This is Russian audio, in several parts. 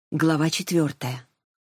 Глава 4.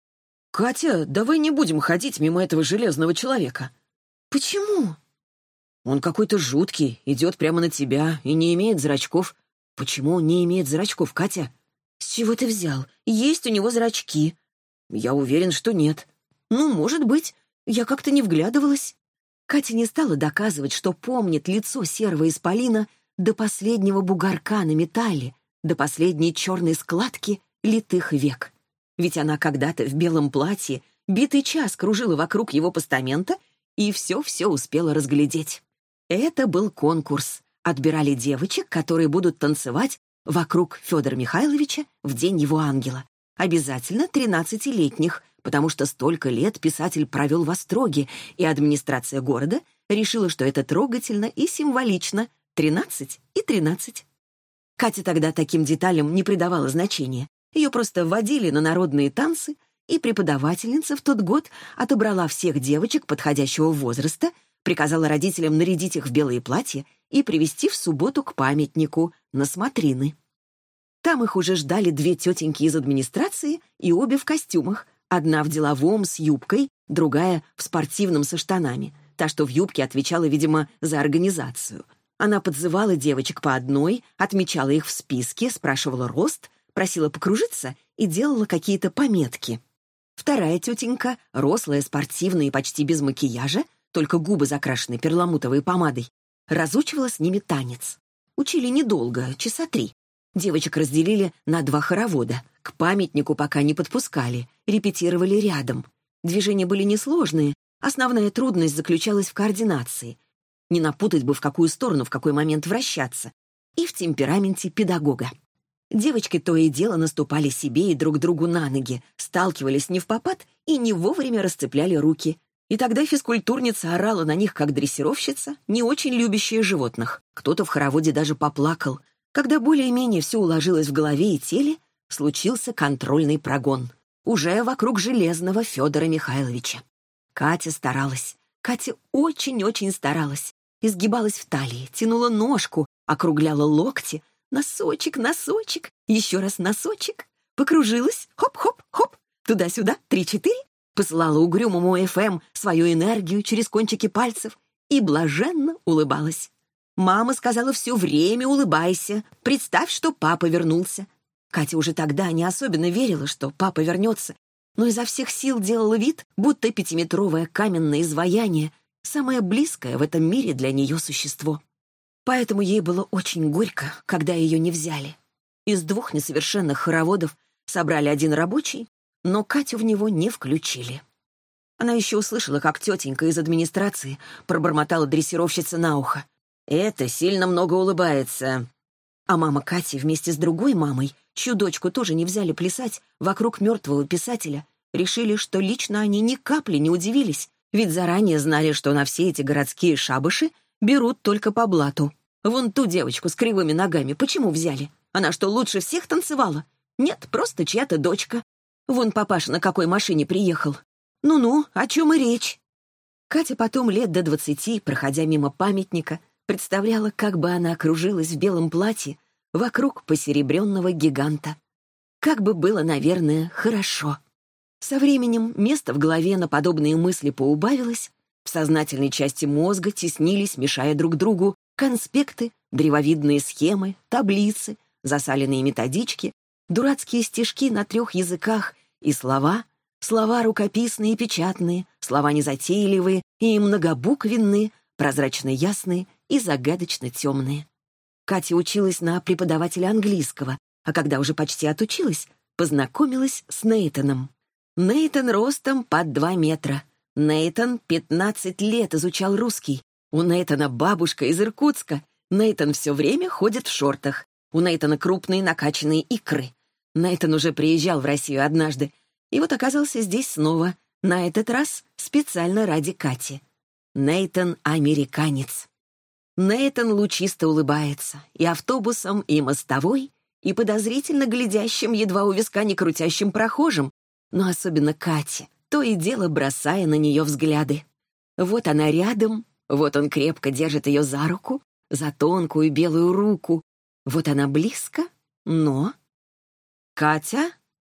«Катя, давай не будем ходить мимо этого железного человека». «Почему?» «Он какой-то жуткий, идет прямо на тебя и не имеет зрачков». «Почему он не имеет зрачков, Катя?» «С чего ты взял? Есть у него зрачки». «Я уверен, что нет». «Ну, может быть. Я как-то не вглядывалась». Катя не стала доказывать, что помнит лицо серого исполина до последнего бугорка на металле, до последней черной складки литых век. Ведь она когда-то в белом платье битый час кружила вокруг его постамента и все-все успела разглядеть. Это был конкурс. Отбирали девочек, которые будут танцевать вокруг Федора Михайловича в день его ангела. Обязательно 13-летних, потому что столько лет писатель провел в остроге, и администрация города решила, что это трогательно и символично. 13 и 13. Катя тогда таким деталям не придавала значения. Ее просто вводили на народные танцы, и преподавательница в тот год отобрала всех девочек подходящего возраста, приказала родителям нарядить их в белые платья и привести в субботу к памятнику на смотрины. Там их уже ждали две тетеньки из администрации, и обе в костюмах. Одна в деловом с юбкой, другая в спортивном со штанами. Та, что в юбке, отвечала, видимо, за организацию. Она подзывала девочек по одной, отмечала их в списке, спрашивала рост, просила покружиться и делала какие-то пометки. Вторая тетенька, рослая, спортивная и почти без макияжа, только губы закрашены перламутровой помадой, разучивала с ними танец. Учили недолго, часа 3. Девочек разделили на 2 хоровода. К памятнику пока не подпускали, репетировали рядом. Движения были несложные, основная трудность заключалась в координации. Не напутать бы, в какую сторону в какой момент вращаться. И в темпераменте педагога. Девочки то и дело наступали себе и друг другу на ноги, сталкивались невпопад и не вовремя расцепляли руки. И тогда физкультурница орала на них, как дрессировщица, не очень любящая животных. Кто-то в хороводе даже поплакал. Когда более-менее все уложилось в голове и теле, случился контрольный прогон. Уже вокруг железного Федора Михайловича. Катя старалась. Катя очень-очень старалась. Изгибалась в талии, тянула ножку, округляла локти. Носочек, носочек, еще раз носочек. Покружилась, хоп-хоп-хоп, туда-сюда, 3-4. Посылала угрюмому ФМ свою энергию через кончики пальцев и блаженно улыбалась. Мама сказала: все время улыбайся, представь, что папа вернулся. Катя уже тогда не особенно верила, что папа вернется, но изо всех сил делала вид, будто 5-метровое каменное изваяние — самое близкое в этом мире для нее существо. Поэтому ей было очень горько, когда ее не взяли. Из 2 несовершенных хороводов собрали 1 рабочий, но Катю в него не включили. Она еще услышала, как тетенька из администрации пробормотала дрессировщице на ухо: «Это сильно много улыбается». А мама Кати вместе с другой мамой, чью дочку тоже не взяли плясать вокруг мертвого писателя, решили, что лично они ни капли не удивились, ведь заранее знали, что на все эти городские шабаши берут только по блату. Вон ту девочку с кривыми ногами почему взяли? Она что, лучше всех танцевала? Нет, просто чья-то дочка. Вон папаша на какой машине приехал. Ну-ну, о чем и речь? Катя потом лет до 20, проходя мимо памятника, представляла, как бы она окружилась в белом платье вокруг посеребренного гиганта. Как бы было, наверное, хорошо. Со временем место в голове на подобные мысли поубавилось, в сознательной части мозга теснились, мешая друг другу, конспекты, древовидные схемы, таблицы, засаленные методички, дурацкие стишки на 3 языках и слова рукописные и печатные, слова незатейливые и многобуквенные, прозрачно ясные и загадочно темные. Катя училась на преподавателя английского, а когда уже почти отучилась, познакомилась с Нейтаном. Нейтан ростом под 2 метра. Нейтан 15 лет изучал русский. У Нейтана бабушка из Иркутска. Нейтан все время ходит в шортах. У Нейтана крупные накачанные икры. Нейтан уже приезжал в Россию однажды, и вот оказался здесь снова, на этот раз специально ради Кати. Нейтан — американец. Нейтан лучисто улыбается и автобусом, и мостовой, и подозрительно глядящим, едва у виска не крутящим прохожим, но особенно Кате, то и дело бросая на нее взгляды. Вот она рядом, вот он крепко держит ее за руку, за тонкую белую руку. Вот она близко, но... «Катя?» —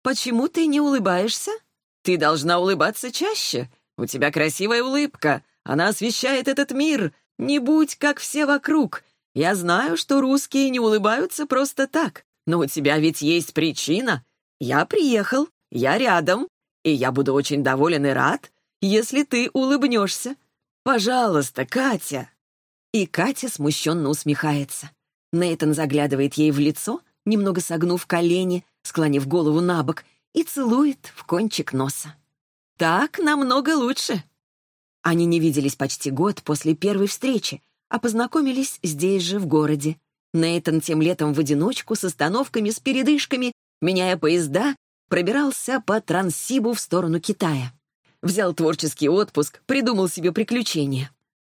почему ты не улыбаешься? Ты должна улыбаться чаще. У тебя красивая улыбка. Она освещает этот мир. Не будь как все вокруг. Я знаю, что русские не улыбаются просто так. Но у тебя ведь есть причина. Я приехал, я рядом, и я буду очень доволен и рад, если ты улыбнешься. Пожалуйста, Катя!» И Катя смущенно усмехается. Нейтан заглядывает ей в лицо, немного согнув колени, склонив голову на бок, и целует в кончик носа. «Так намного лучше». Они не виделись почти год после первой встречи, а познакомились здесь же, в городе. Нейтан тем летом в одиночку, с остановками, с передышками, меняя поезда, пробирался по Транссибу в сторону Китая. Взял творческий отпуск, придумал себе приключения.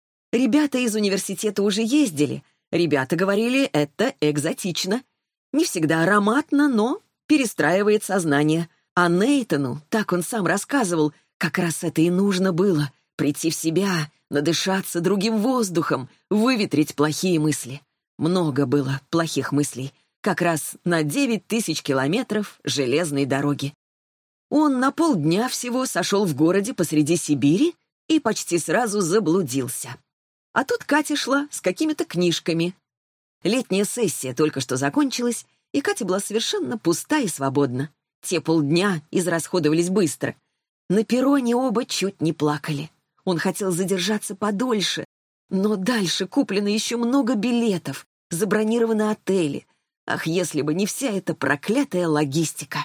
Ребята из университета уже ездили. Ребята говорили, это экзотично. Не всегда ароматно, но перестраивает сознание. А Нейтану, так он сам рассказывал, как раз это и нужно было — прийти в себя, надышаться другим воздухом, выветрить плохие мысли. Много было плохих мыслей, как раз на 9000 километров железной дороги. Он на полдня всего сошел в городе посреди Сибири и почти сразу заблудился. А тут Катя шла с какими-то книжками. Летняя сессия только что закончилась, и Катя была совершенно пуста и свободна. Те полдня израсходовались быстро. На перроне оба чуть не плакали. Он хотел задержаться подольше, но дальше куплено еще много билетов, забронированы отели. Ах, если бы не вся эта проклятая логистика!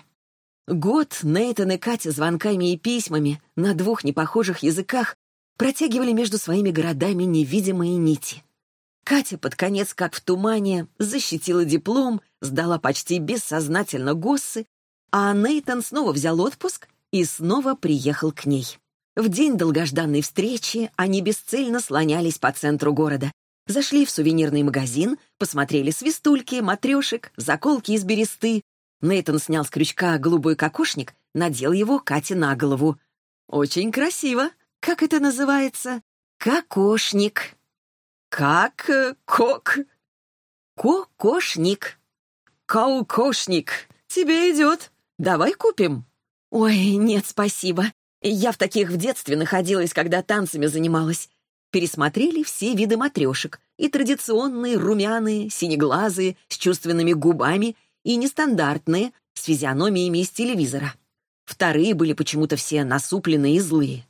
Год Нейтан и Катя звонками и письмами на 2 непохожих языках протягивали между своими городами невидимые нити. Катя под конец, как в тумане, защитила диплом, сдала почти бессознательно госсы, а Нейтан снова взял отпуск и снова приехал к ней. В день долгожданной встречи они бесцельно слонялись по центру города. Зашли в сувенирный магазин, посмотрели свистульки, матрешек, заколки из бересты. Нейтан снял с крючка голубой кокошник, надел его Кате на голову. «Очень красиво. Как это называется?» «Кокошник». «Как? Кок?» «Кокошник». «Кокошник. Тебе идет. Давай купим». «Ой, нет, спасибо. Я в таких в детстве находилась, когда танцами занималась». Пересмотрели все виды матрешек. И традиционные, румяные, синеглазые, с чувственными губами, и нестандартные, с физиономиями из телевизора. Вторые были почему-то все насупленные и злые.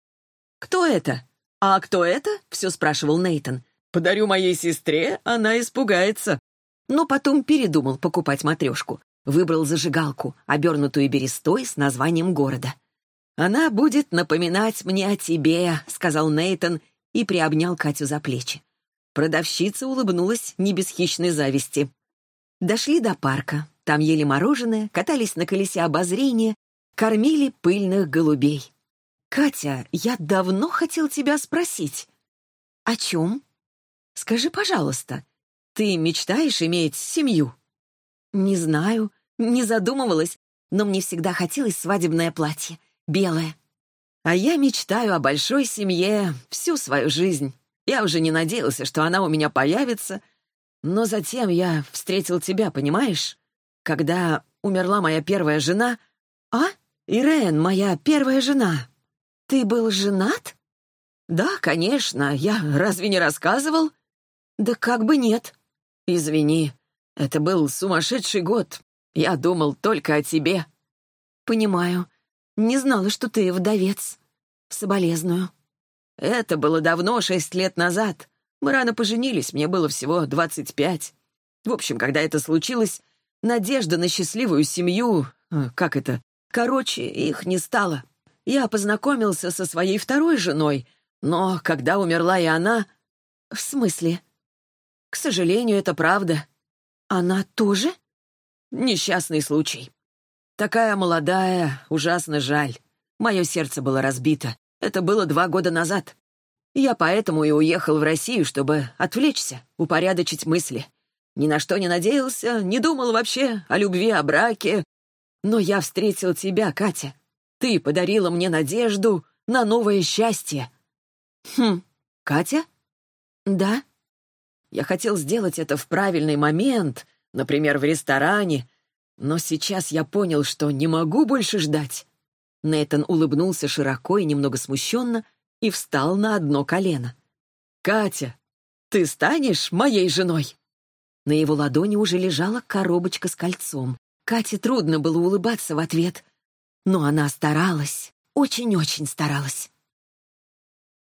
«Кто это? А кто это?» — все спрашивал Нейтан. «Подарю моей сестре, она испугается». Но потом передумал покупать матрешку. Выбрал зажигалку, обернутую берестой с названием города. «Она будет напоминать мне о тебе», — сказал Нейтан и приобнял Катю за плечи. Продавщица улыбнулась не без хищной зависти. Дошли до парка. Там ели мороженое, катались на колесе обозрения, кормили пыльных голубей. «Катя, я давно хотел тебя спросить». «О чем?» «Скажи, пожалуйста, ты мечтаешь иметь семью?» «Не знаю, не задумывалась, но мне всегда хотелось свадебное платье, белое». «А я мечтаю о большой семье всю свою жизнь. Я уже не надеялся, что она у меня появится, но затем я встретил тебя, понимаешь? Когда умерла моя первая жена...» «А? Ирен, моя первая жена». «Ты был женат?» «Да, конечно. Я разве не рассказывал?» «Да как бы нет». «Извини, это был сумасшедший год. Я думал только о тебе». «Понимаю. Не знала, что ты вдовец. Соболезную». «Это было давно, 6 лет назад. Мы рано поженились, мне было всего 25. В общем, когда это случилось, надежда на счастливую семью... Как это? Короче, их не стало. Я познакомился со своей второй женой, но когда умерла и она...» «В смысле?» «К сожалению, это правда». «Она тоже?» «Несчастный случай. Такая молодая, ужасно жаль. Мое сердце было разбито. Это было 2 года назад. Я поэтому и уехал в Россию, чтобы отвлечься, упорядочить мысли. Ни на что не надеялся, не думал вообще о любви, о браке. Но я встретил тебя, Катя. Ты подарила мне надежду на новое счастье». «Хм, Катя?» «Да». «Я хотел сделать это в правильный момент, например, в ресторане, Но сейчас я понял, что не могу больше ждать». Нейтан улыбнулся широко и немного смущенно и встал на одно колено. «Катя, ты станешь моей женой?» На его ладони уже лежала коробочка с кольцом. Кате трудно было улыбаться в ответ, но она старалась, очень-очень старалась.